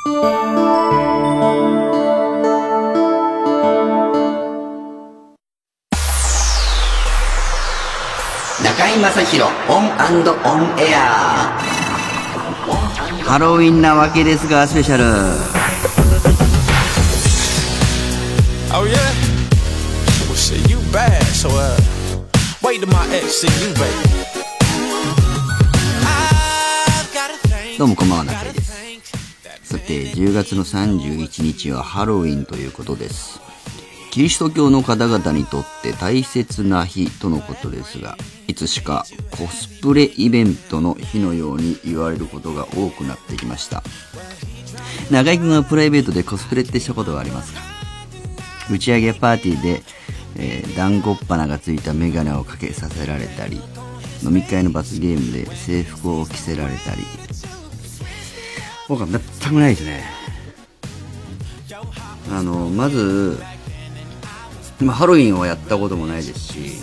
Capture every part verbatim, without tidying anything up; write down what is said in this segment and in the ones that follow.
中井正広オン&オンエア。ハロウィンなわけですがスペシャル。 Oh yeah? Well shit, you bad, so uh wait till my ex see you, baby. どうもこんばんは、中井です。さて、じゅうがつのさんじゅういちにちはハロウィンということです。キリスト教の方々にとって大切な日とのことですが、いつしかコスプレイベントの日のように言われることが多くなってきました。中井くんはプライベートでコスプレってしたことはありますか？打ち上げパーティーで、えー、団子っ鼻がついたメガネをかけさせられたり、飲み会の罰ゲームで制服を着せられたり。僕は全くないですね。あのまずまあ、ハロウィンをやったこともないですし、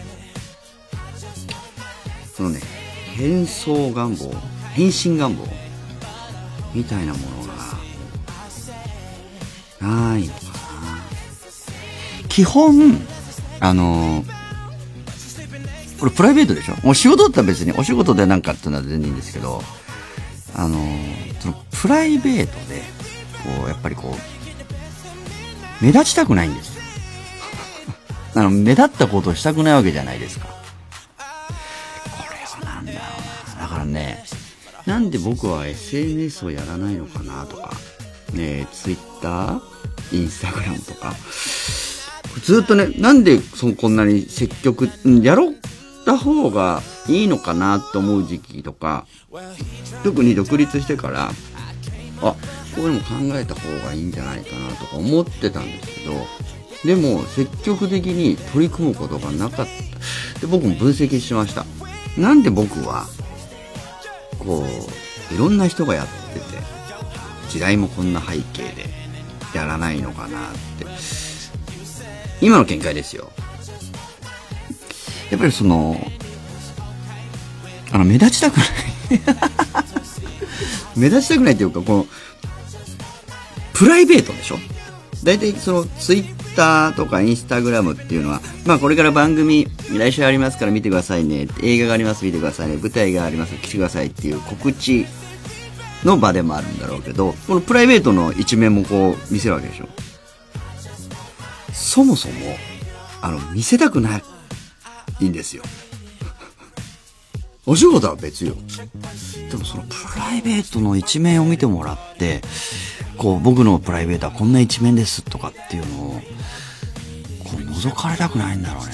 そのね、変装願望、変身願望みたいなものがないのかな。基本あのこれプライベートでしょ。もう仕事だったら別にお仕事でなんかっていうのは全然いいんですけど、あのそのプライベートでこうやっぱりこう目立ちたくないんですよ。あの目立ったことをしたくないわけじゃないですか。これはなんだろうな。だからね、なんで僕は エスエヌエス をやらないのかなとか、ね、Twitter、Instagram とか、ずっとね、なんでそこんなに積極、やろった方がいいのかなと思う時期とか、特に独立してから、あ、こういうのも考えた方がいいんじゃないかなとか思ってたんですけど、でも積極的に取り組むことがなかった。で、僕も分析しました。なんで僕はこういろんな人がやってて、時代もこんな背景でやらないのかなって。今の見解ですよ。やっぱりそのあの目立ちたくない目立ちたくないっていうか、このプライベートでしょ。だいたいそのツイッターとかインスタグラムっていうのは、まあこれから番組来週ありますから見てくださいね、映画があります見てくださいね、舞台があります来てくださいっていう告知の場でもあるんだろうけど、このプライベートの一面もこう見せるわけでしょ。そもそもあの見せたくないんですよ。お仕事は別よ。でもそのプライベートの一面を見てもらって、こう僕のプライベートはこんな一面ですとかっていうのをこう覗かれたくないんだろうね。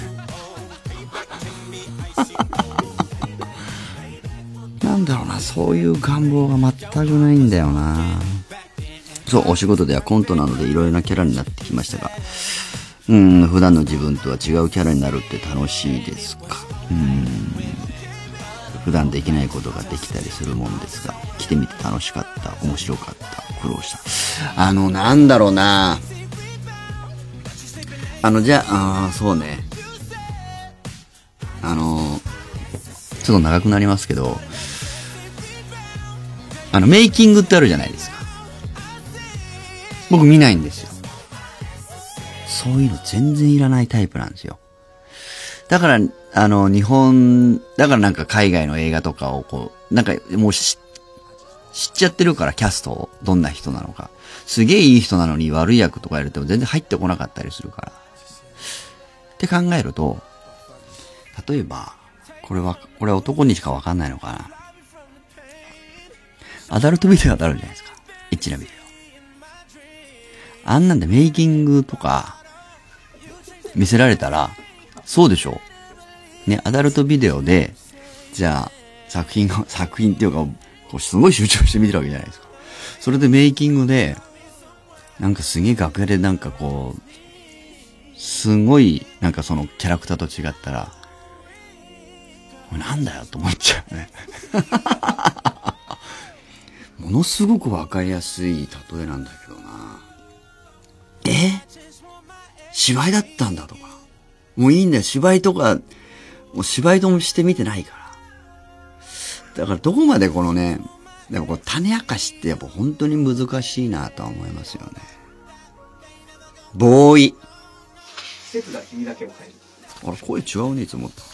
なんだろうな、そういう願望が全くないんだよな。そう、お仕事ではコントなのでいろいろなキャラになってきましたが、うん、普段の自分とは違うキャラになるって楽しいですか？うん、普段できないことができたりするもんですが、来てみて楽しかった、面白かった、苦労した。あのなんだろうな、あのじゃあ、あそうね、あのちょっと長くなりますけど、あのメイキングってあるじゃないですか。僕見ないんですよ。そういうの全然いらないタイプなんですよ。だからあの日本だからなんか海外の映画とかをこうなんかもう知っちゃってるから、キャストをどんな人なのか、すげえいい人なのに悪い役とかやると全然入ってこなかったりするからって考えると、例えばこれはこれは男にしかわかんないのかな、アダルトビデオあるじゃないですか、エッチなビデオ。あんなんでメイキングとか見せられたらそうでしょね。アダルトビデオでじゃあ作品が作品っていうかこうすごい集中して見てるわけじゃないですか。それでメイキングでなんかすげえ楽屋でなんかこうすごいなんかそのキャラクターと違ったら、これなんだよと思っちゃうね。ものすごくわかりやすい例えなんだけどな。え？芝居だったんだとか。もういいんだよ。芝居とか、もう芝居ともしてみてないから。だからどこまでこのね、 でもこう種明かしってやっぱ本当に難しいなとは思いますよね。ボーイ。 季節が君だけを変える。 あれ、声違うね、いつもと。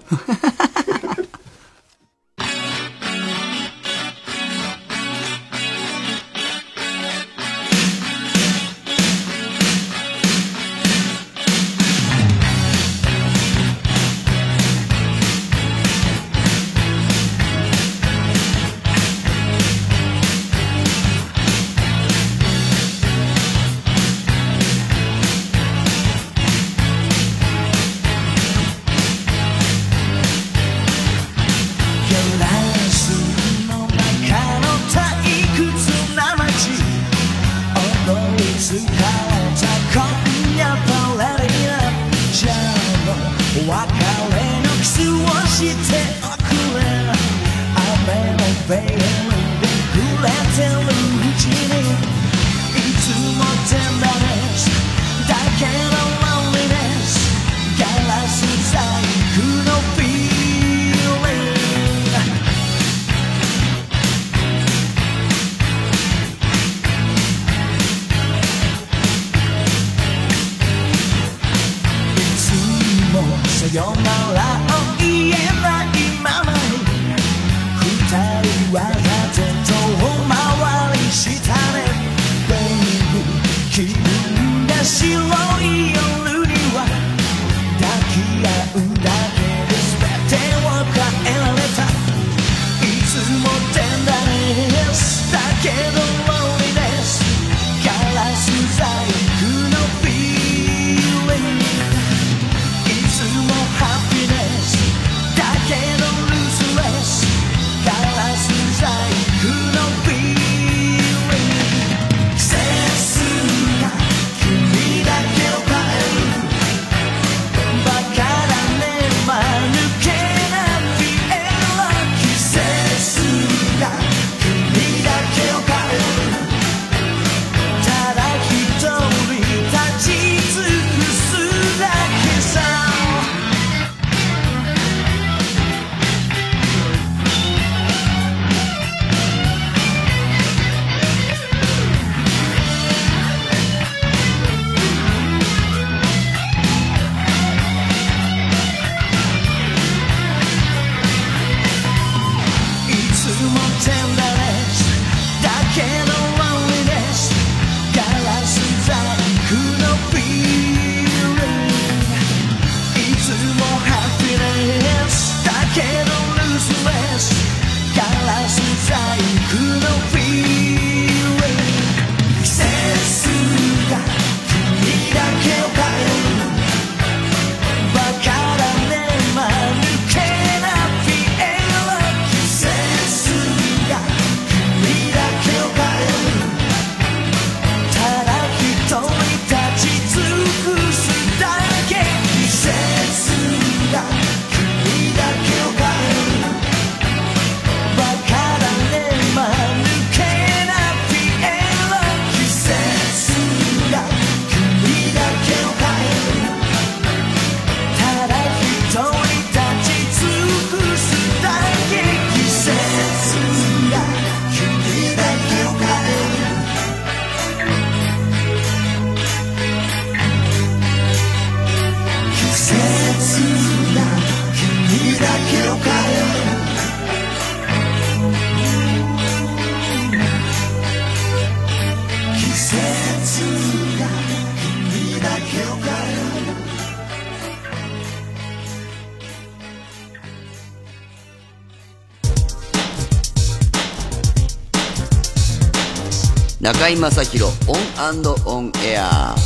中居正広オン&オンエア。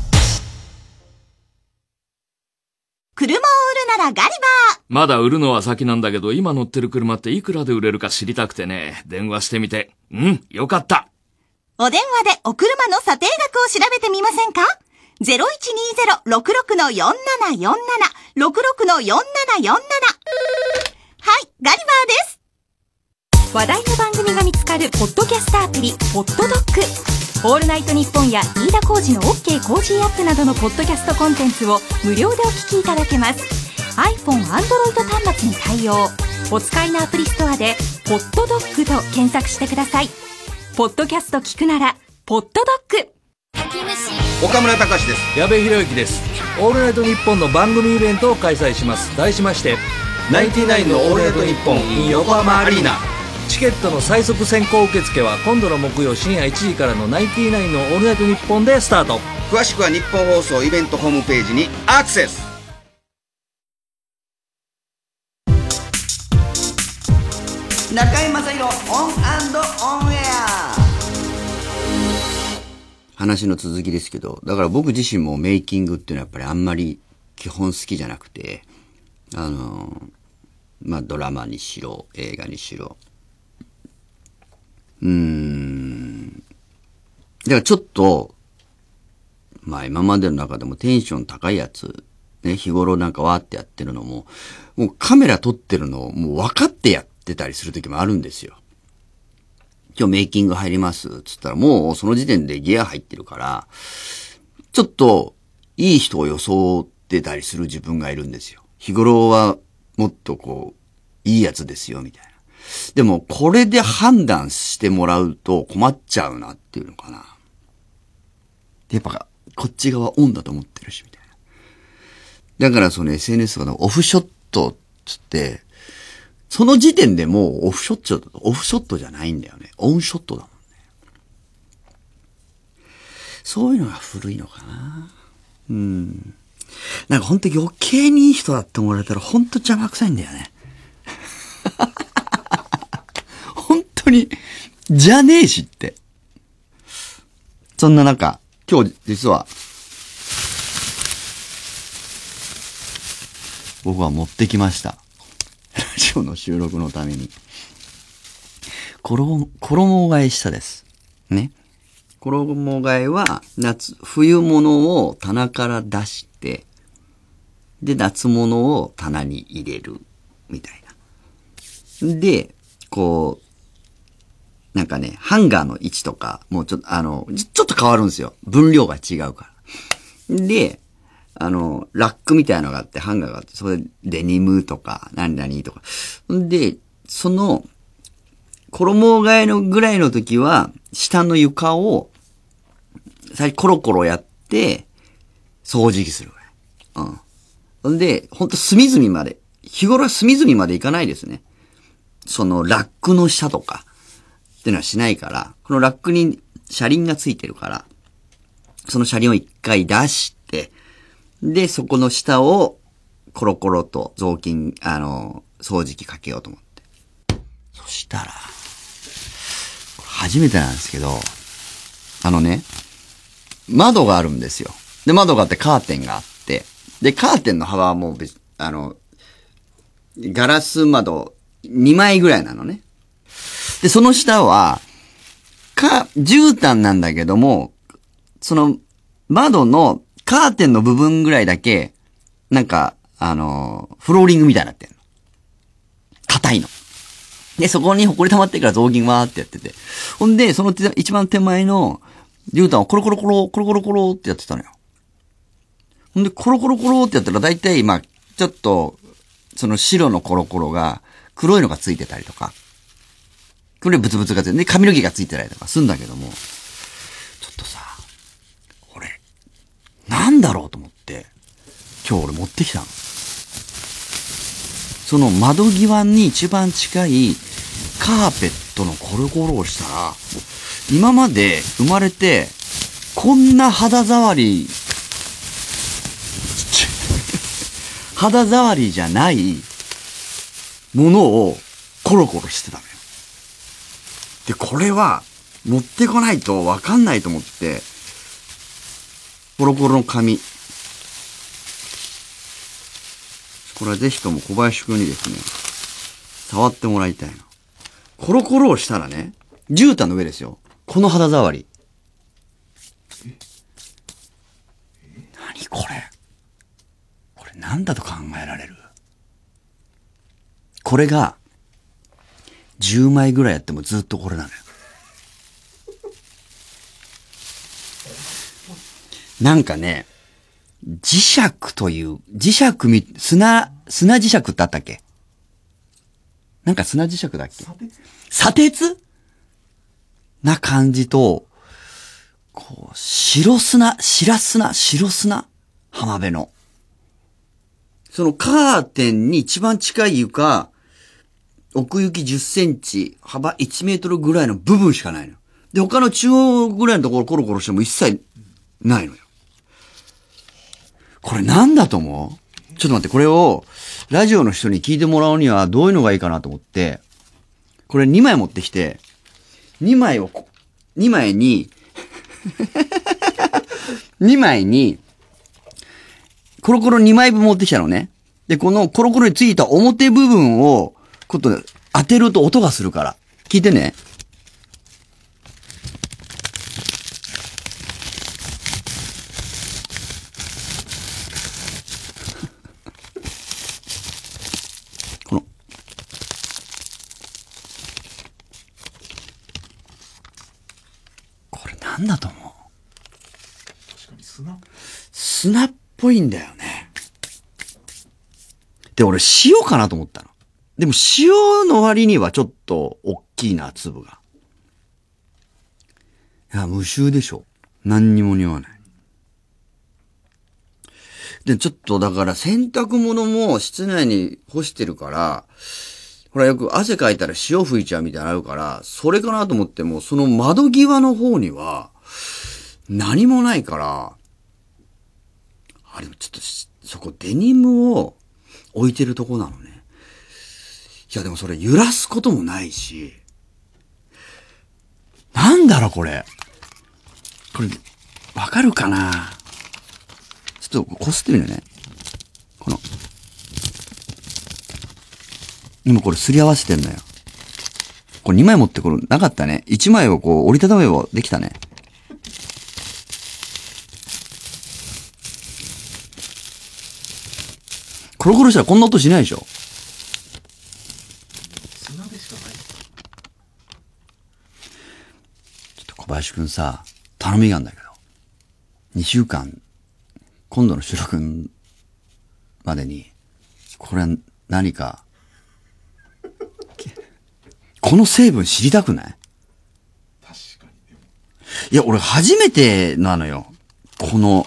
車を売るならガリバー。 まだ売るのは先なんだけど、今乗ってる車っていくらで売れるか知りたくてね、電話してみて。うん、よかった。 お電話でお車の査定額を調べてみませんか？ ゼロいちにゼロ ろくろく よんななよんなな ろくろく よんななよんなな。はい、ガリバーです。話題の番組が見つかるポッドキャストアプリポッドドッグ。オールナイトニッポンや飯田浩司の OK コージーアップなどのポッドキャストコンテンツを無料でお聞きいただけます。 iPhone、Android 端末に対応。 お使いのアプリストアでポッドドッグと検索してください。ポッドキャスト聞くならポッドドッグ。 岡村隆史です。 矢部博之です。オールナイトニッポンの番組イベントを開催します。題しましてナインティナインのオールナイトニッポン in 横浜アリーナ。 チケットの最速先行受付は今度の木曜深夜いちじからのナインティナインのオールナイトニッポンでスタート。 詳しくは日本放送イベントホームページにアクセス。 中居正広オン&オンエア。話の続きですけど、だから僕自身もメイキングっていうのはやっぱりあんまり基本好きじゃなくて、あのまあドラマにしろ映画にしろ、うーんだからちょっとまあ今までの中でもテンション高いやつね、日頃なんかわーってやってるのももうカメラ撮ってるのをもう分かってやってたりする時もあるんですよ。今日メイキング入りますつったらもうその時点でギア入ってるからちょっといい人を装ってたりする自分がいるんですよ。日頃はもっとこういいやつですよみたいな。でもこれで判断してもらうと困っちゃうなっていうのかな。やっぱこっち側オンだと思ってるしみたいな。だからその エスエヌエス とかのオフショットつってその時点でもうオフショット、オフショットじゃないんだよね。オンショットだもんね。そういうのが古いのかな。うん。なんかほんと余計にいい人だって思われたらほんと邪魔くさいんだよね。本当に、じゃねえしって。そんな中、今日実は、僕は持ってきました。ラジオの収録のために。衣、衣替えしたです。ね。衣替えは、夏、冬物を棚から出して、で、夏物を棚に入れる、みたいな。で、こう、なんかね、ハンガーの位置とか、もうちょっと、あの、ちょっと変わるんですよ。分量が違うから。で、あの、ラックみたいなのがあって、ハンガーがあって、それでデニムとか、何々とか。で、その、衣替えのぐらいの時は、下の床を、最初コロコロやって、掃除機するぐらい。うん。で、ほんと隅々まで、日頃は隅々までいかないですね。そのラックの下とか、っていうのはしないから、このラックに車輪がついてるから、その車輪を一回出して、で、そこの下をコロコロと雑巾、あの、掃除機かけようと思って。そしたら、初めてなんですけど、あのね、窓があるんですよ。で、窓があってカーテンがあって、で、カーテンの幅はもう別、あの、ガラス窓にまいぐらいなのね。で、その下は、か、絨毯なんだけども、その、窓のカーテンの部分ぐらいだけ、なんか、あの、フローリングみたいになってんの。硬いの。で、そこに埃溜まってから雑巾わーってやってて。ほんで、その一番手前の絨毯をコロコロコロ、コロコロコロってやってたのよ。ほんで、コロコロコロってやったら大体、まあ、ちょっと、その白のコロコロが黒いのがついてたりとか、黒いブツブツがついて、で、髪の毛がついてたりとかするんだけども、ちょっとさ、これ、なんだろうと思って、今日俺持ってきたの。その窓際に一番近いカーペットのコロコロをしたら、今まで生まれて、こんな肌触り、肌触りじゃないものをコロコロしてたのよ。で、これは持ってこないとわかんないと思って、コロコロの紙。これはぜひとも小林くんにですね、触ってもらいたいの。コロコロをしたらね、絨毯の上ですよ。この肌触り。何これ。これ何だと考えられる？これが、じゅうまいぐらいやってもずっとこれなのよ。なんかね、磁石という、磁石み、砂、砂磁石ってあったっけ？ なんか砂磁石だっけ？砂鉄な感じと、こう、白砂、白砂、白砂浜辺の。そのカーテンに一番近い床、奥行きじゅっセンチ、幅いちメートルぐらいの部分しかないの。で、他の中央ぐらいのところコロコロしても一切ないのよ。これなんだと思う？ちょっと待って、これをラジオの人に聞いてもらうにはどういうのがいいかなと思って、これにまい持ってきて、にまいを、にまいに、にまいに、コロコロにまいぶん持ってきたのね。で、このコロコロについた表部分を、こと当てると音がするから。聞いてね。この。これなんだと思う？ 確かに砂。 砂っぽいんだよね。で、俺塩かなと思ったの。でも塩の割にはちょっと大きいな、粒が。いや、無臭でしょ。何にも匂わない。で、ちょっとだから洗濯物も室内に干してるから、ほらよく汗かいたら塩吹いちゃうみたいなのあるから、それかなと思っても、その窓際の方には何もないから、あれちょっとそこデニムを置いてるとこなのね。いやでもそれ揺らすこともないし、なんだろうこれ。これ、わかるかな？ちょっとこすってみるね。この。今これすり合わせてんのよ。これにまい持ってこるなかったね。いちまいをこう折りたためばできたね。コロコロしたらこんな音しないでしょ？ 砂でしかない。 ちょっと小林くんさ、頼みがあるんだけど。にしゅうかん、今度の収録までに、これは何か、この成分知りたくない？ 確かにでも。 いや、俺初めてなのよ。この、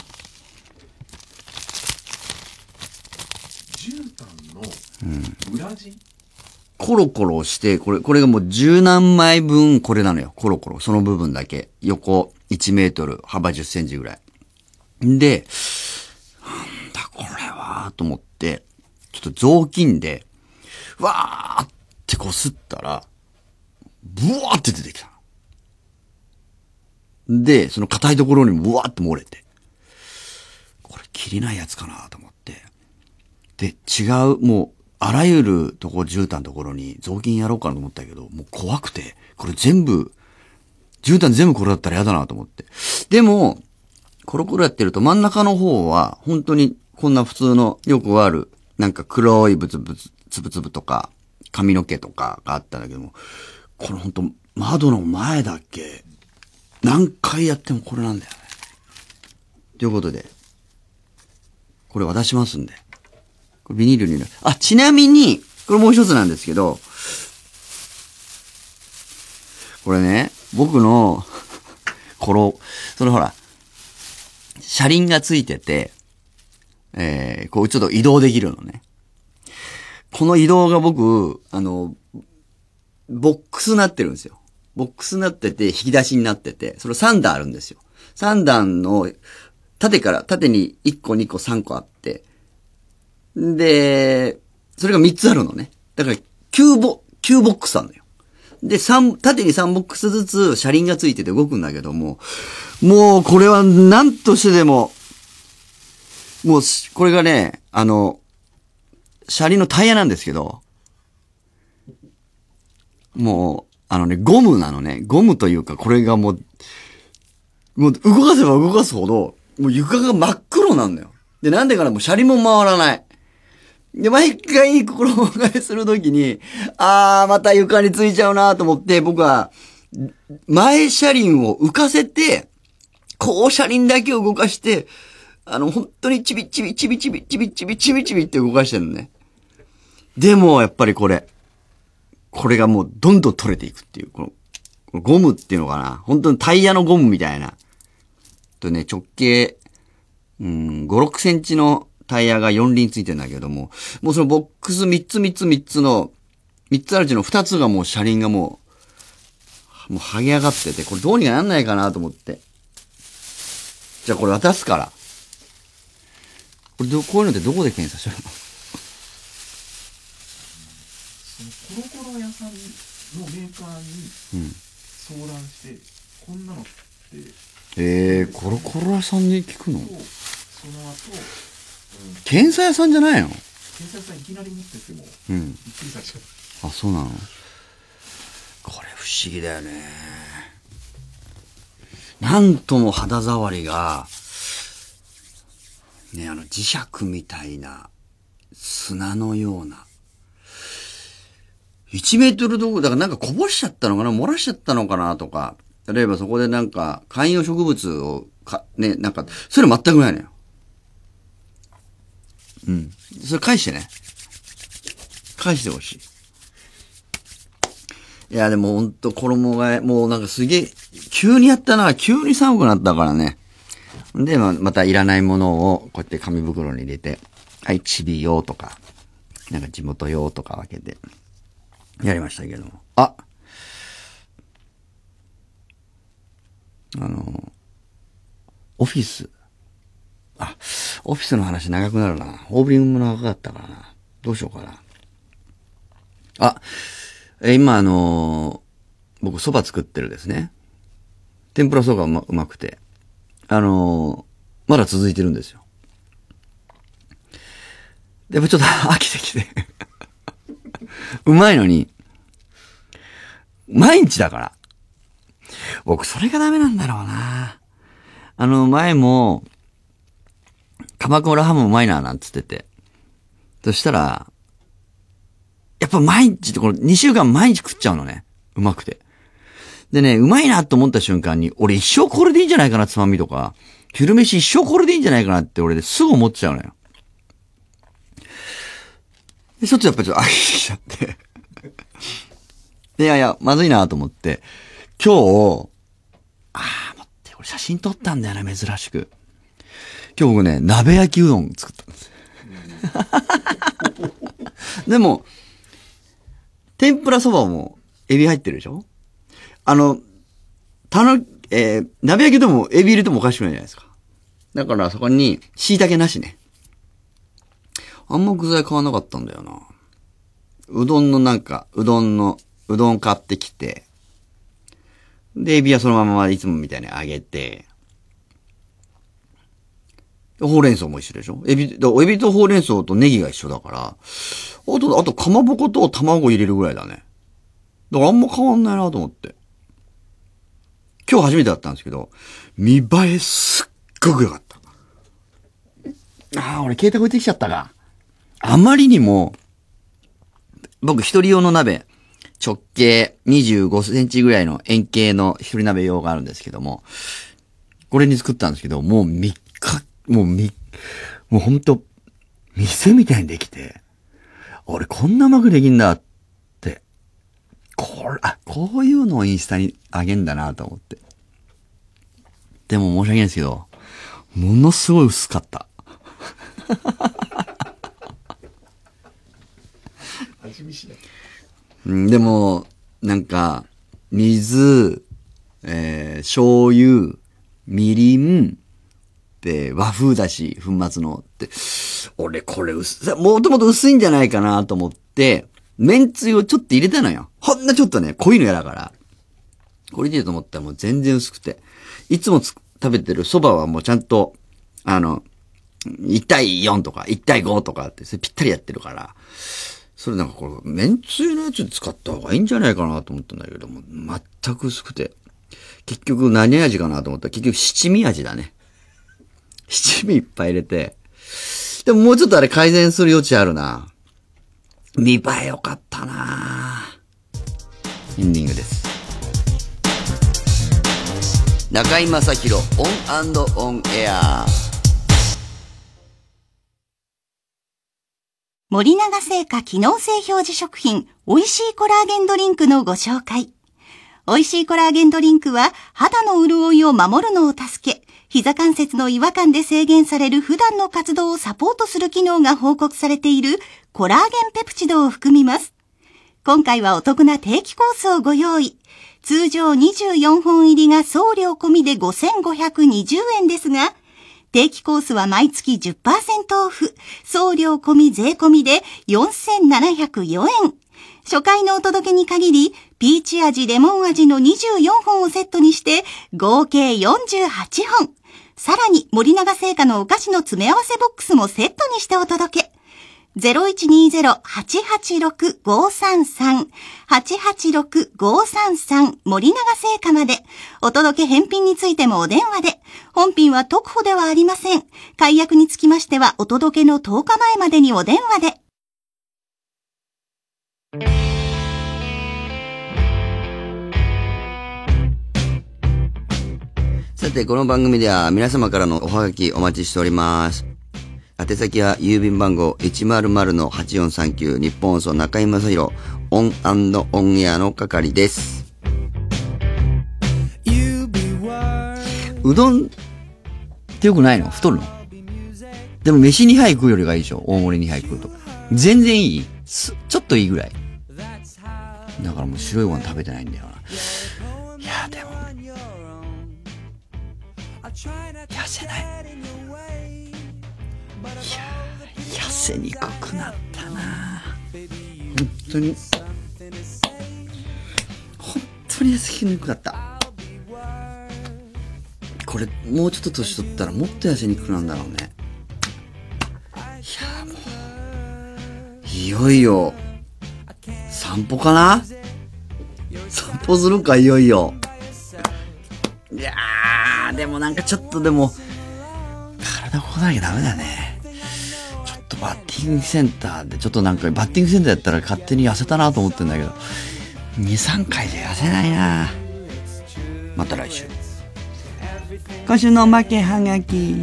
絨毯の裏地、うん、 コロコロして、これ、これがもう十何枚分これなのよ。コロコロ。その部分だけ。横いちメートル、幅じゅっセンチぐらい。で、なんだこれはと思って、ちょっと雑巾で、わーってこすったら、ブワーって出てきたの。で、その硬いところにもブワーって漏れて、これ切りないやつかなと思って。で、違う、もう、あらゆるとこ、絨毯のところに雑巾やろうかなと思ったけど、もう怖くて、これ全部、絨毯全部これだったら嫌だなと思って。でも、コロコロやってると真ん中の方は、本当にこんな普通のよくある、なんか黒いブツブツ、つぶつぶとか、髪の毛とかがあったんだけども、これ本当窓の前だけ、何回やってもこれなんだよね。ということで、これ渡しますんで。これビニールに入れる。あ、ちなみに、これもう一つなんですけど、これね、僕の、この、そのほら、車輪がついてて、えー、こうちょっと移動できるのね。この移動が僕、あの、ボックスになってるんですよ。ボックスになってて、引き出しになってて、それさん段あるんですよ。さん段の、縦から、縦にいっこ、にこ、さんこあって、で、それがみっつあるのね。だから、きゅうボ、きゅうボックスあるのよ。で、三、縦にさんボックスずつ車輪がついてて動くんだけども、もうこれは何としてでも、もう、これがね、あの、車輪のタイヤなんですけど、もう、あのね、ゴムなのね。ゴムというか、これがもう、もう動かせば動かすほど、もう床が真っ黒なんだよ。で、なんでかな、もう車輪も回らない。で、毎回衣替えするときに、あー、また床についちゃうなと思って、僕は、前車輪を浮かせて、後車輪だけを動かして、あの、本当にチビチビチビチビチビチビチビチビって動かしてるのね。でも、やっぱりこれ、 これがもうどんどん取れていくっていう、この、このゴムっていうのかな。本当にタイヤのゴムみたいな。とね、直径、うん、ご、ろくセンチのタイヤがよん輪ついてるんだけども、もうそのボックスみっつみっつみっつの、みっつあるうちのふたつがもう車輪がもう、もう剥げ上がってて、これどうにかなんないかなと思って。じゃあこれ渡すから。これど、こういうのってどこで検査してるの？ そのコロコロ屋さんのメーカーに相談して、こんなのって、 えー、コロコロ屋さんに聞くの？ その後、うん、 検査屋さんじゃないの？ 検査屋さんいきなり持ってっても、 うん。 びっくりされちゃう。 あ、そうなの？これ不思議だよね。なんとも肌触りが、ね、あの磁石みたいな砂のような。いちメートルどころ、だからなんかこぼしちゃったのかな、漏らしちゃったのかなとか、例えばそこでなんか観葉植物をか、ね、なんか、それ全くないのよ。うん。それ返してね。返してほしい。いや、でもほんと衣替え、もうなんかすげえ、急にやったな、急に寒くなったからね。で、ま、またいらないものをこうやって紙袋に入れて、はい、チビ用とか、なんか地元用とか分けて、やりましたけども。ああの、オフィス。あ、オフィスの話長くなるな。オープニングも長かったからな。どうしようかな。あ、え、今あのー、僕蕎麦作ってるですね。天ぷら蕎麦がうま、うまくて。あのー、まだ続いてるんですよ。やっぱちょっと飽きてきて。うまいのに、毎日だから。僕それがダメなんだろうな。あの、前も、鎌倉ハムうまいな、なんつってて。そしたら、やっぱ毎日ってこのにしゅうかん毎日食っちゃうのね。うまくて。でね、うまいなと思った瞬間に、俺一生これでいいんじゃないかな、つまみとか。昼飯一生これでいいんじゃないかなって俺ですぐ思っちゃうのよ。で、ちょっとやっぱちょっと飽きてきちゃって。いやいや、まずいなと思って、今日、あー、待って、俺写真撮ったんだよね、珍しく。今日僕ね、鍋焼きうどん作ったんですよ。でも、天ぷらそばもエビ入ってるでしょ？あの、たの、えー、鍋焼きうどんもエビ入れてもおかしくないじゃないですか。だからそこに、椎茸なしね。あんま具材買わなかったんだよな。うどんのなんか、うどんの、うどん買ってきて、で、エビはそのままいつもみたいに揚げて、ほうれん草も一緒でしょ？エビ、だエビとほうれん草とネギが一緒だから、あと、あと、かまぼこと卵入れるぐらいだね。だからあんま変わんないなと思って。今日初めてだったんですけど、見栄えすっごく良かった。ああ、俺携帯置いてきちゃったか。あまりにも、僕一人用の鍋、直径にじゅうごセンチぐらいの円形の一人鍋用があるんですけども、これに作ったんですけど、もうみっか、もうみ、もうほんと、店みたいにできて、俺こんなうまくできんだって、これ、あ、こういうのをインスタにあげんだなと思って。でも申し訳ないですけど、ものすごい薄かった。 味見しない。 うん、でも、なんか、水、えー、醤油、みりん、で、和風だし、粉末の、って、俺これ薄、もともと薄いんじゃないかなと思って、麺つゆをちょっと入れたのよ。ほんのちょっとね、濃いのやだから。これでいいと思ったらもう全然薄くて。いつもつ食べてる蕎麦はもうちゃんと、あの、いちたいよんとか、いちたいごとかって、それぴったりやってるから、それなんかこれ、麺つゆのやつで使った方がいいんじゃないかなと思ったんだけども、全く薄くて。結局何味かなと思ったら、結局七味味だね。七味いっぱい入れて。でももうちょっとあれ改善する余地あるな。見栄えよかったな。エンディングです。中井正広オン&オンエア。 森永製菓機能性表示食品美味しいコラーゲンドリンクのご紹介。美味しいコラーゲンドリンクは肌の潤いを守るのを助け、膝関節の違和感で制限される普段の活動をサポートする機能が報告されているコラーゲンペプチドを含みます。今回はお得な定期コースをご用意。通常にじゅうよんほん入りが送料込みでごせんごひゃくにじゅうえんですが、定期コースは毎月 じゅっパーセント オフ、送料込み税込みでよんせんななひゃくよえん。初回のお届けに限り、ピーチ味、レモン味のにじゅうよんほんをセットにして、合計よんじゅうはちほん。さらに、森永製菓のお菓子の詰め合わせボックスもセットにしてお届け。ゼロいちにゼロ はちはちろく ごさんさん はちはちろく ごさんさん 森永製菓まで。お届け返品についてもお電話で。本品は特保ではありません。解約につきましてはお届けのとおかまえまでにお電話で。 さて、この番組では皆様からのおはがきお待ちしております。宛先は郵便番号 いちまるまるのはちよんさんきゅう 日本放送中井正広オン&オンエアの係です。うどんってよくないの？太るの？でも飯にはい食うよりがいいでしょ？大盛りにはい食うと。全然いい？ちょっといいぐらい。だからもう白いご飯食べてないんだよな。いやでも痩せない。いや痩せにくくなったな。本当に本当に痩せにくかった。これもうちょっと年取ったらもっと痩せにくくなるんだろうね。いやもういよいよ散歩かな。散歩するか、いよいよ。いやーでもなんかちょっとでも体動かなきゃダメだね。ちょっとバッティングセンターでちょっとなんかバッティングセンターやったら勝手に痩せたなと思ってんだけど にさんかいじゃ痩せないな。また来週。今週のおまけはがき。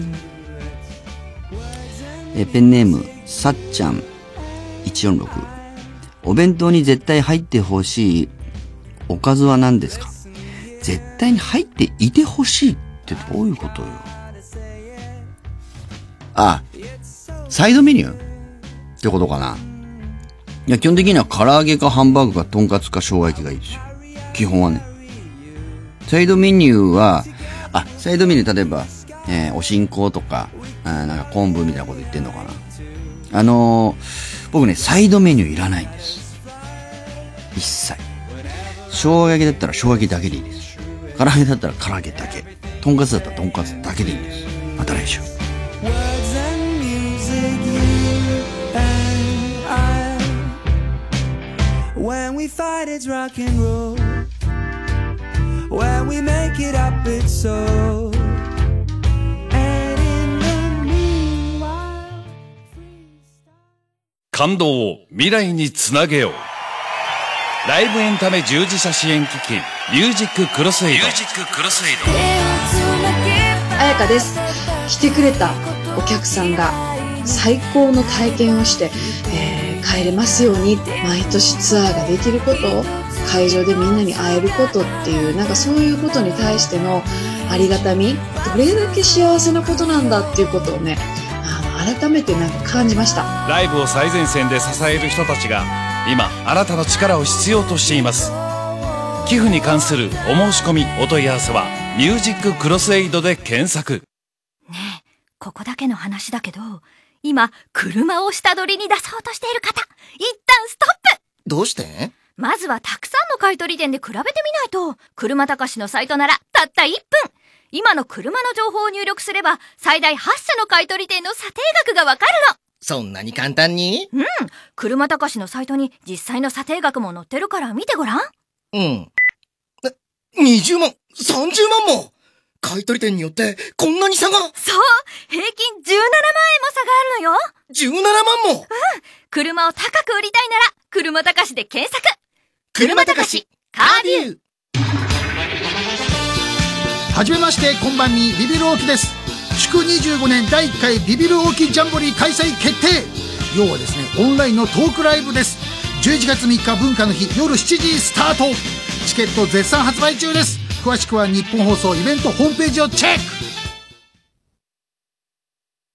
えペンネームさっちゃんいちよんろく。お弁当に絶対入ってほしいおかずは何ですか？絶対に入っていてほしいってどういうことよ。あ、サイドメニューってことかな。いや、基本的には唐揚げかハンバーグかとんかつか生姜焼きがいいですよ。基本はね。サイドメニューは、あ、サイドメニュー例えば、えー、おしんことか、あなんか昆布みたいなこと言ってんのかな。あのー、僕ね、サイドメニューいらないんです。一切。生姜焼きだったら生姜焼きだけでいいです。唐揚げだったら唐揚げだけ。とんかつだったらとんかつだけでいいんです。また来週。When we fight it's rock and roll. When we make it up it's so. And in the meanwhile 感動を未来につなげよう。ライブエンタメ従事者支援基金ミュージッククロスエイド。ミュージッククロスエイド。 彩香です。来てくれたお客さんが最高の体験をして、えー、帰れますように毎年ツアーができること、会場でみんなに会えることっていう、なんかそういうことに対してのありがたみ、どれだけ幸せなことなんだっていうことをね、あの改めてなんか感じました。 ライブを最前線で支える人たちが今あなたの力を必要としています。寄付に関するお申し込みお問い合わせはミュージッククロスエイドで検索。 ねえ、ここだけの話だけど、今車を下取りに出そうとしている方、一旦ストップ。 どうして？ まずはたくさんの買取店で比べてみないと。車たかしのサイトならたったいっぷん。今の車の情報を入力すれば最大はち社の買取店の査定額がわかるの。 そんなに簡単に？ うん。車たかしのサイトに実際の査定額も載ってるから見てごらん。 うん。にじゅうまん、さんじゅうまんも買取店によってこんなに差が。 そう、平均じゅうななまんえんも差があるのよ。 じゅうななまんも。 うん。車を高く売りたいなら車たかしで検索。 車たかしカービュー。 はじめまして、こんばんみ、ビビる大木です。祝にじゅうごねんだいいっかいビビる大木ジャンボリー開催決定。 要はですねオンラインのトークライブです。じゅういちがつみっか文化の日夜しちじスタート。チケット絶賛発売中です。詳しくは日本放送イベントホームページをチェック。